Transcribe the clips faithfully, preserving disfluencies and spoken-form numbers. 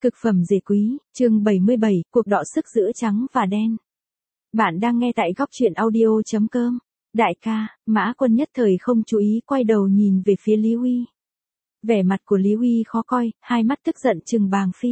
Cực phẩm dề quý, chương bảy mươi bảy, cuộc đọ sức giữa trắng và đen. Bạn đang nghe tại góc truyện audio chấm com. Đại ca, Mã Quân nhất thời không chú ý quay đầu nhìn về phía Lý Huy. Vẻ mặt của Lý Huy khó coi, hai mắt tức giận trừng Bàng Phi.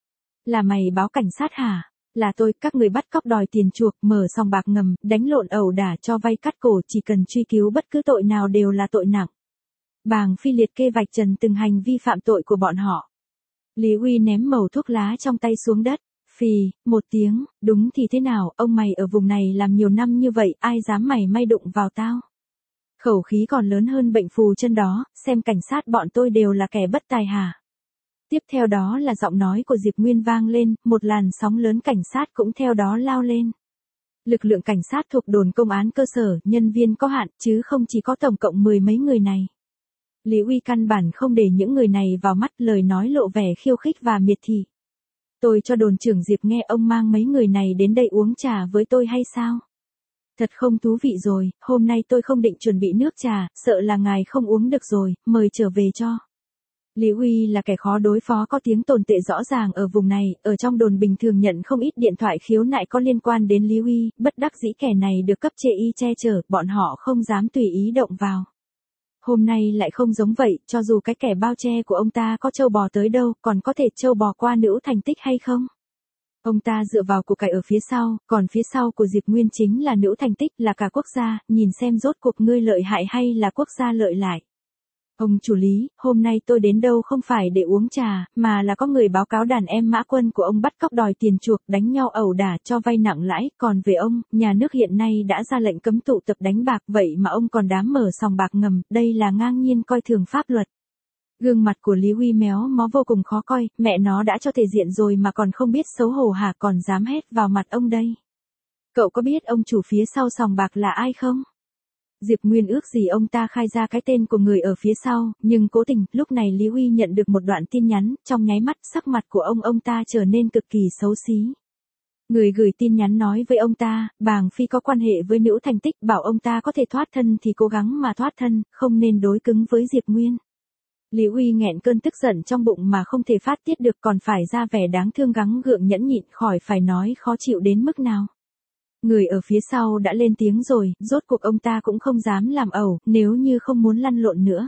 Là mày báo cảnh sát hả? Là tôi, các người bắt cóc đòi tiền chuộc, mở sòng bạc ngầm, đánh lộn ẩu đả cho vay cắt cổ, chỉ cần truy cứu bất cứ tội nào đều là tội nặng. Bàng Phi liệt kê vạch trần từng hành vi phạm tội của bọn họ. Lý Huy ném mẩu thuốc lá trong tay xuống đất, phì, một tiếng, đúng thì thế nào, ông mày ở vùng này làm nhiều năm như vậy, ai dám mày may đụng vào tao. Khẩu khí còn lớn hơn bệnh phù chân đó, xem cảnh sát bọn tôi đều là kẻ bất tài hả. Tiếp theo đó là giọng nói của Diệp Nguyên vang lên, một làn sóng lớn cảnh sát cũng theo đó lao lên. Lực lượng cảnh sát thuộc đồn công án cơ sở, nhân viên có hạn, chứ không chỉ có tổng cộng mười mấy người này. Lý Huy căn bản không để những người này vào mắt, lời nói lộ vẻ khiêu khích và miệt thị. Tôi cho đồn trưởng Diệp nghe ông mang mấy người này đến đây uống trà với tôi hay sao? Thật không thú vị rồi, hôm nay tôi không định chuẩn bị nước trà, sợ là ngài không uống được rồi, mời trở về cho. Lý Huy là kẻ khó đối phó, có tiếng tồn tại rõ ràng ở vùng này, ở trong đồn bình thường nhận không ít điện thoại khiếu nại có liên quan đến Lý Huy, bất đắc dĩ kẻ này được cấp chê y che chở, bọn họ không dám tùy ý động vào. Hôm nay lại không giống vậy, cho dù cái kẻ bao che của ông ta có trâu bò tới đâu, còn có thể trâu bò qua Nữ Thành Tích hay không? Ông ta dựa vào của cải ở phía sau, còn phía sau của Diệp Nguyên chính là Nữ Thành Tích, là cả quốc gia, nhìn xem rốt cuộc ngươi lợi hại hay là quốc gia lợi lại. Ông chủ Lý, hôm nay tôi đến đâu không phải để uống trà, mà là có người báo cáo đàn em Mã Quân của ông bắt cóc đòi tiền chuộc, đánh nhau ẩu đả, cho vay nặng lãi, còn về ông, nhà nước hiện nay đã ra lệnh cấm tụ tập đánh bạc, vậy mà ông còn dám mở sòng bạc ngầm, đây là ngang nhiên coi thường pháp luật. Gương mặt của Lý Huy méo mó vô cùng khó coi, mẹ nó đã cho thể diện rồi mà còn không biết xấu hổ hả, còn dám hét vào mặt ông đây. Cậu có biết ông chủ phía sau sòng bạc là ai không? Diệp Nguyên ước gì ông ta khai ra cái tên của người ở phía sau, nhưng cố tình, lúc này Lý Huy nhận được một đoạn tin nhắn, trong nháy mắt, sắc mặt của ông ông ta trở nên cực kỳ xấu xí. Người gửi tin nhắn nói với ông ta, Bàng Phi có quan hệ với Nữ Thành Tích, bảo ông ta có thể thoát thân thì cố gắng mà thoát thân, không nên đối cứng với Diệp Nguyên. Lý Huy nghẹn cơn tức giận trong bụng mà không thể phát tiết được, còn phải ra vẻ đáng thương gắng gượng nhẫn nhịn, khỏi phải nói khó chịu đến mức nào. Người ở phía sau đã lên tiếng rồi, rốt cuộc ông ta cũng không dám làm ẩu, nếu như không muốn lăn lộn nữa.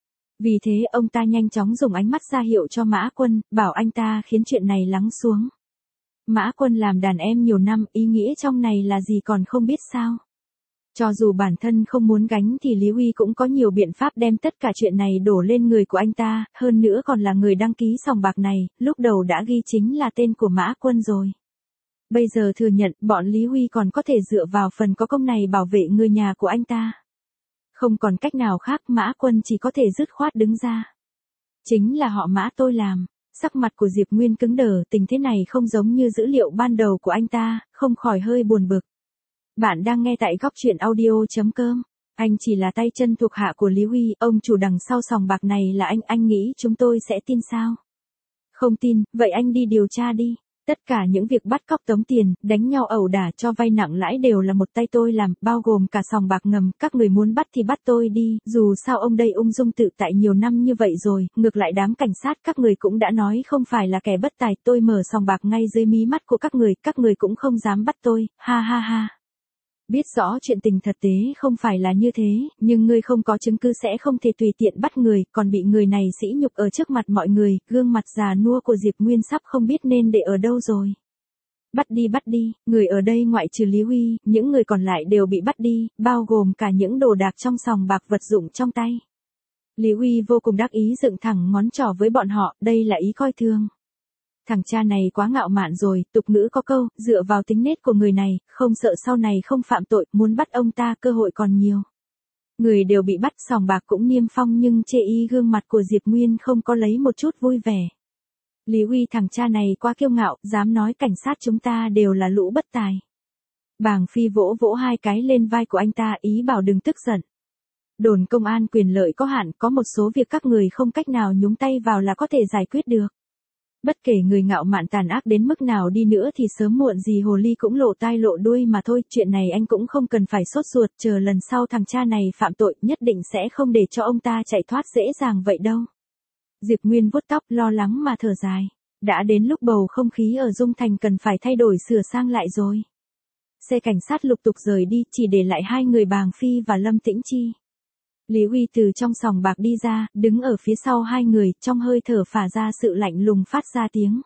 Vì thế ông ta nhanh chóng dùng ánh mắt ra hiệu cho Mã Quân, bảo anh ta khiến chuyện này lắng xuống. Mã Quân làm đàn em nhiều năm, ý nghĩa trong này là gì còn không biết sao. Cho dù bản thân không muốn gánh thì Lý Huy cũng có nhiều biện pháp đem tất cả chuyện này đổ lên người của anh ta, hơn nữa còn là người đăng ký sòng bạc này, lúc đầu đã ghi chính là tên của Mã Quân rồi. Bây giờ thừa nhận, bọn Lý Huy còn có thể dựa vào phần có công này bảo vệ người nhà của anh ta. Không còn cách nào khác, Mã Quân chỉ có thể dứt khoát đứng ra. Chính là họ Mã tôi làm. Sắc mặt của Diệp Nguyên cứng đờ, tình thế này không giống như dữ liệu ban đầu của anh ta, không khỏi hơi buồn bực. Bạn đang nghe tại góc truyện audio chấm com. Anh chỉ là tay chân thuộc hạ của Lý Huy, ông chủ đằng sau sòng bạc này là anh, anh nghĩ chúng tôi sẽ tin sao? Không tin, vậy anh đi điều tra đi. Tất cả những việc bắt cóc tống tiền, đánh nhau ẩu đả cho vay nặng lãi đều là một tay tôi làm, bao gồm cả sòng bạc ngầm, các người muốn bắt thì bắt tôi đi, dù sao ông đây ung dung tự tại nhiều năm như vậy rồi, ngược lại đám cảnh sát các người cũng đã nói không phải là kẻ bất tài, tôi mở sòng bạc ngay dưới mí mắt của các người, các người cũng không dám bắt tôi, ha ha ha. Biết rõ chuyện tình thực tế không phải là như thế, nhưng ngươi không có chứng cứ sẽ không thể tùy tiện bắt người, còn bị người này sỉ nhục ở trước mặt mọi người, gương mặt già nua của Diệp Nguyên sắp không biết nên để ở đâu rồi. Bắt đi bắt đi, người ở đây ngoại trừ Lý Huy, những người còn lại đều bị bắt đi, bao gồm cả những đồ đạc trong sòng bạc vật dụng trong tay. Lý Huy vô cùng đắc ý dựng thẳng ngón trỏ với bọn họ, đây là ý coi thường. Thằng cha này quá ngạo mạn rồi, tục ngữ có câu, dựa vào tính nết của người này, không sợ sau này không phạm tội, muốn bắt ông ta cơ hội còn nhiều. Người đều bị bắt, sòng bạc cũng niêm phong nhưng chê y gương mặt của Diệp Nguyên không có lấy một chút vui vẻ. Lý Huy thằng cha này quá kiêu ngạo, dám nói cảnh sát chúng ta đều là lũ bất tài. Bàng Phi vỗ vỗ hai cái lên vai của anh ta, ý bảo đừng tức giận. Đồn công an quyền lợi có hạn, có một số việc các người không cách nào nhúng tay vào là có thể giải quyết được. Bất kể người ngạo mạn tàn ác đến mức nào đi nữa thì sớm muộn gì hồ ly cũng lộ tai lộ đuôi mà thôi, chuyện này anh cũng không cần phải sốt ruột, chờ lần sau thằng cha này phạm tội nhất định sẽ không để cho ông ta chạy thoát dễ dàng vậy đâu. Diệp Nguyên vuốt tóc lo lắng mà thở dài. Đã đến lúc bầu không khí ở Dung Thành cần phải thay đổi sửa sang lại rồi. Xe cảnh sát lục tục rời đi, chỉ để lại hai người Bàng Phi và Lâm Tĩnh Chi. Lý Uy từ trong sòng bạc đi ra, đứng ở phía sau hai người, trong hơi thở phả ra sự lạnh lùng phát ra tiếng.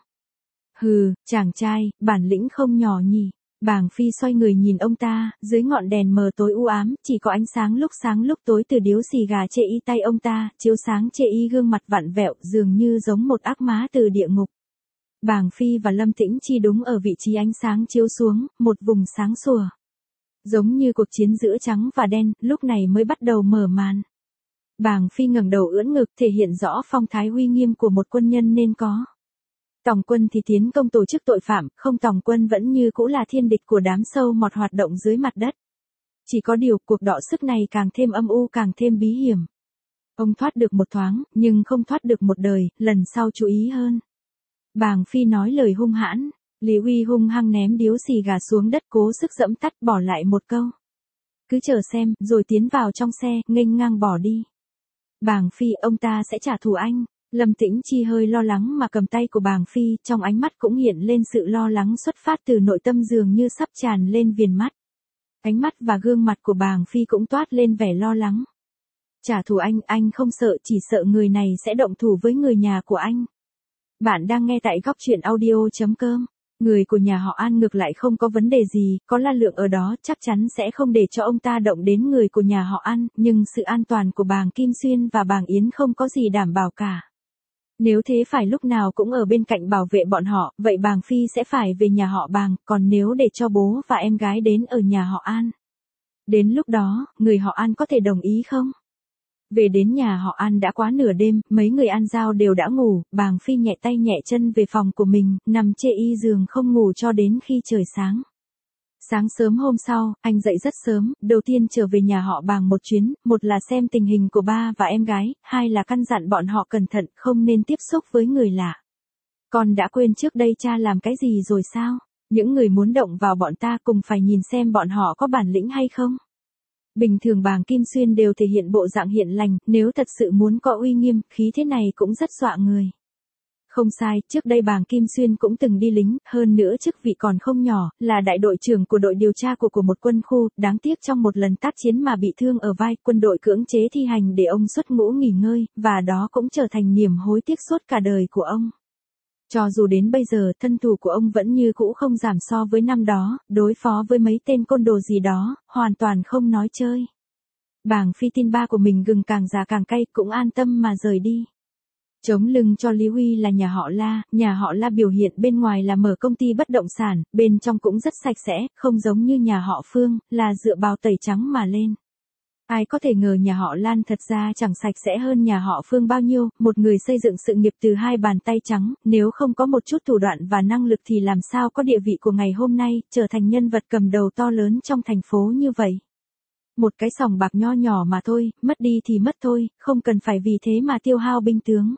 Hừ, chàng trai, bản lĩnh không nhỏ nhỉ. Bàng Phi xoay người nhìn ông ta, dưới ngọn đèn mờ tối u ám, chỉ có ánh sáng lúc sáng lúc tối từ điếu xì gà chê y tay ông ta, chiếu sáng chê y gương mặt vặn vẹo, dường như giống một ác má từ địa ngục. Bàng Phi và Lâm Tĩnh Chi đúng ở vị trí ánh sáng chiếu xuống, một vùng sáng sủa. Giống như cuộc chiến giữa trắng và đen, lúc này mới bắt đầu mở màn. Bàng Phi ngẩng đầu ưỡn ngực thể hiện rõ phong thái uy nghiêm của một quân nhân nên có. Tòng Quân thì tiến công tổ chức tội phạm, không Tòng Quân vẫn như cũ là thiên địch của đám sâu mọt hoạt động dưới mặt đất. Chỉ có điều cuộc đọ sức này càng thêm âm u càng thêm bí hiểm. Ông thoát được một thoáng, nhưng không thoát được một đời, lần sau chú ý hơn. Bàng Phi nói lời hung hãn, Lý Uy hung hăng ném điếu xì gà xuống đất cố sức dẫm tắt bỏ lại một câu. Cứ chờ xem, rồi tiến vào trong xe, nghênh ngang bỏ đi. Bàng Phi, ông ta sẽ trả thù anh. Lâm Tĩnh Chi hơi lo lắng mà cầm tay của Bàng Phi, trong ánh mắt cũng hiện lên sự lo lắng xuất phát từ nội tâm dường như sắp tràn lên viền mắt. Ánh mắt và gương mặt của Bàng Phi cũng toát lên vẻ lo lắng. Trả thù anh, anh không sợ, chỉ sợ người này sẽ động thủ với người nhà của anh. Bạn đang nghe tại góc truyện audio chấm com. Người của nhà họ An ngược lại không có vấn đề gì, có La Lượng ở đó chắc chắn sẽ không để cho ông ta động đến người của nhà họ An, nhưng sự an toàn của Bàng Kim Xuyên và Bàng Yến không có gì đảm bảo cả. Nếu thế phải lúc nào cũng ở bên cạnh bảo vệ bọn họ, vậy Bàng Phi sẽ phải về nhà họ Bàng, còn nếu để cho bố và em gái đến ở nhà họ An. Đến lúc đó, người họ An có thể đồng ý không? Về đến nhà họ An đã quá nửa đêm, mấy người An Giao đều đã ngủ, Bàng Phi nhẹ tay nhẹ chân về phòng của mình, nằm chê y giường không ngủ cho đến khi trời sáng. Sáng sớm hôm sau, anh dậy rất sớm, đầu tiên trở về nhà họ Bàng một chuyến, một là xem tình hình của ba và em gái, hai là căn dặn bọn họ cẩn thận, không nên tiếp xúc với người lạ. Con đã quên trước đây cha làm cái gì rồi sao? Những người muốn động vào bọn ta cùng phải nhìn xem bọn họ có bản lĩnh hay không. Bình thường Bàng Kim Xuyên đều thể hiện bộ dạng hiền lành, nếu thật sự muốn có uy nghiêm, khí thế này cũng rất dọa người. Không sai, trước đây Bàng Kim Xuyên cũng từng đi lính, hơn nữa chức vị còn không nhỏ, là đại đội trưởng của đội điều tra của của một quân khu, đáng tiếc trong một lần tác chiến mà bị thương ở vai, quân đội cưỡng chế thi hành để ông xuất ngũ nghỉ ngơi, và đó cũng trở thành niềm hối tiếc suốt cả đời của ông. Cho dù đến bây giờ, thân thủ của ông vẫn như cũ không giảm so với năm đó, đối phó với mấy tên côn đồ gì đó, hoàn toàn không nói chơi. Bàng Phi tin ba của mình gừng càng già càng cay, cũng an tâm mà rời đi. Chống lưng cho Lý Huy là nhà họ La, nhà họ La biểu hiện bên ngoài là mở công ty bất động sản, bên trong cũng rất sạch sẽ, không giống như nhà họ Phương, là dựa bao tẩy trắng mà lên. Ai có thể ngờ nhà họ Lan thật ra chẳng sạch sẽ hơn nhà họ Phương bao nhiêu, một người xây dựng sự nghiệp từ hai bàn tay trắng, nếu không có một chút thủ đoạn và năng lực thì làm sao có địa vị của ngày hôm nay, trở thành nhân vật cầm đầu to lớn trong thành phố như vậy. Một cái sòng bạc nho nhỏ mà thôi, mất đi thì mất thôi, không cần phải vì thế mà tiêu hao binh tướng.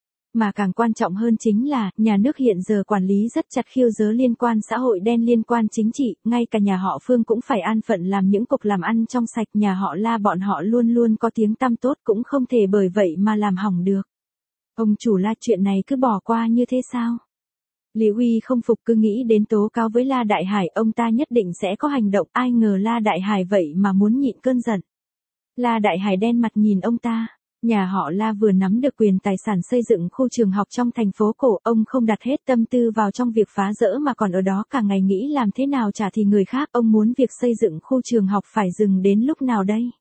Mà càng quan trọng hơn chính là, nhà nước hiện giờ quản lý rất chặt khiêu dớ liên quan xã hội đen liên quan chính trị, ngay cả nhà họ Phương cũng phải an phận làm những cục làm ăn trong sạch, nhà họ La bọn họ luôn luôn có tiếng tăm tốt cũng không thể bởi vậy mà làm hỏng được. Ông chủ La, chuyện này cứ bỏ qua như thế sao? Lý Huy không phục, cứ nghĩ đến tố cáo với La Đại Hải, ông ta nhất định sẽ có hành động, ai ngờ La Đại Hải vậy mà muốn nhịn cơn giận. La Đại Hải đen mặt nhìn ông ta. Nhà họ La vừa nắm được quyền tài sản xây dựng khu trường học trong thành phố cổ, ông không đặt hết tâm tư vào trong việc phá rỡ mà còn ở đó cả ngày nghĩ làm thế nào trả thì người khác, ông muốn việc xây dựng khu trường học phải dừng đến lúc nào đây?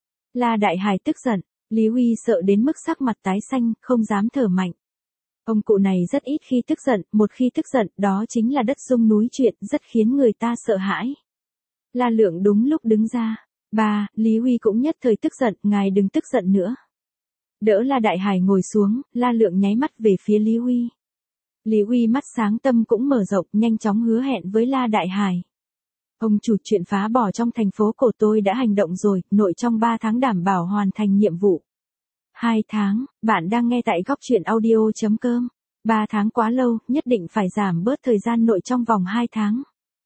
La Đại Hải tức giận, Lý Huy sợ đến mức sắc mặt tái xanh, không dám thở mạnh. Ông cụ này rất ít khi tức giận, một khi tức giận, đó chính là đất rung núi chuyển, rất khiến người ta sợ hãi. La Lượng đúng lúc đứng ra, ba, Lý Huy cũng nhất thời tức giận, ngài đừng tức giận nữa. Đỡ La Đại Hải ngồi xuống, La Lượng nháy mắt về phía Lý Huy. Lý Huy mắt sáng tâm cũng mở rộng, nhanh chóng hứa hẹn với La Đại Hải. Ông chủ, chuyện phá bỏ trong thành phố cổ tôi đã hành động rồi, nội trong ba tháng đảm bảo hoàn thành nhiệm vụ. hai tháng, bạn đang nghe tại góc truyện audio chấm com. ba tháng quá lâu, nhất định phải giảm bớt thời gian nội trong vòng hai tháng.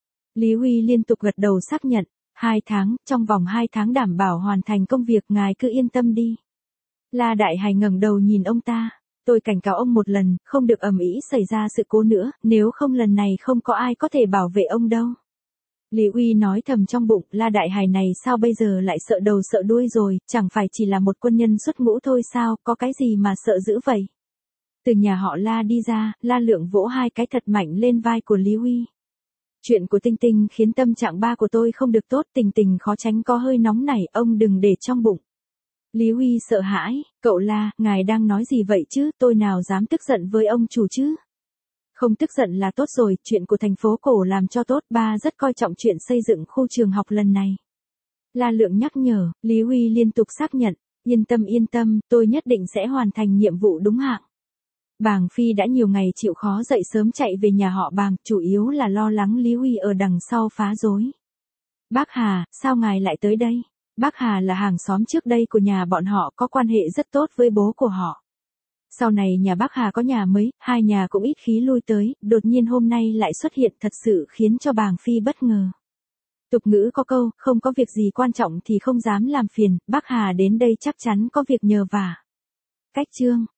Lý Huy liên tục gật đầu xác nhận, hai tháng, trong vòng hai tháng đảm bảo hoàn thành công việc, ngài cứ yên tâm đi. La Đại Hải ngẩng đầu nhìn ông ta, Tôi cảnh cáo ông một lần, không được ầm ĩ xảy ra sự cố nữa, nếu không lần này không có ai có thể bảo vệ ông đâu. Lý Uy nói thầm trong bụng, La Đại Hải này sao bây giờ lại sợ đầu sợ đuôi rồi, chẳng phải chỉ là một quân nhân xuất ngũ thôi sao, có cái gì mà sợ dữ vậy. Từ nhà họ La đi ra, La Lượng vỗ hai cái thật mạnh lên vai của Lý Uy. Chuyện của Tinh Tinh khiến tâm trạng ba của tôi không được tốt, Tình Tình khó tránh có hơi nóng nảy, ông đừng để trong bụng. Lý Uy sợ hãi, cậu La, ngài đang nói gì vậy chứ, tôi nào dám tức giận với ông chủ chứ. Không tức giận là tốt rồi, chuyện của thành phố cổ làm cho tốt, ba rất coi trọng chuyện xây dựng khu trường học lần này. La Lượng nhắc nhở, Lý Uy liên tục xác nhận, yên tâm yên tâm, tôi nhất định sẽ hoàn thành nhiệm vụ đúng hạn. Bàng Phi đã nhiều ngày chịu khó dậy sớm chạy về nhà họ Bàng, chủ yếu là lo lắng Lý Uy ở đằng sau phá rối. Bác Hà, sao ngài lại tới đây? Bác Hà là hàng xóm trước đây của nhà bọn họ, có quan hệ rất tốt với bố của họ. Sau này nhà bác Hà có nhà mới, hai nhà cũng ít khi lui tới, đột nhiên hôm nay lại xuất hiện thật sự khiến cho Bàng Phi bất ngờ. Tục ngữ có câu, không có việc gì quan trọng thì không dám làm phiền, bác Hà đến đây chắc chắn có việc nhờ vả. Cách chương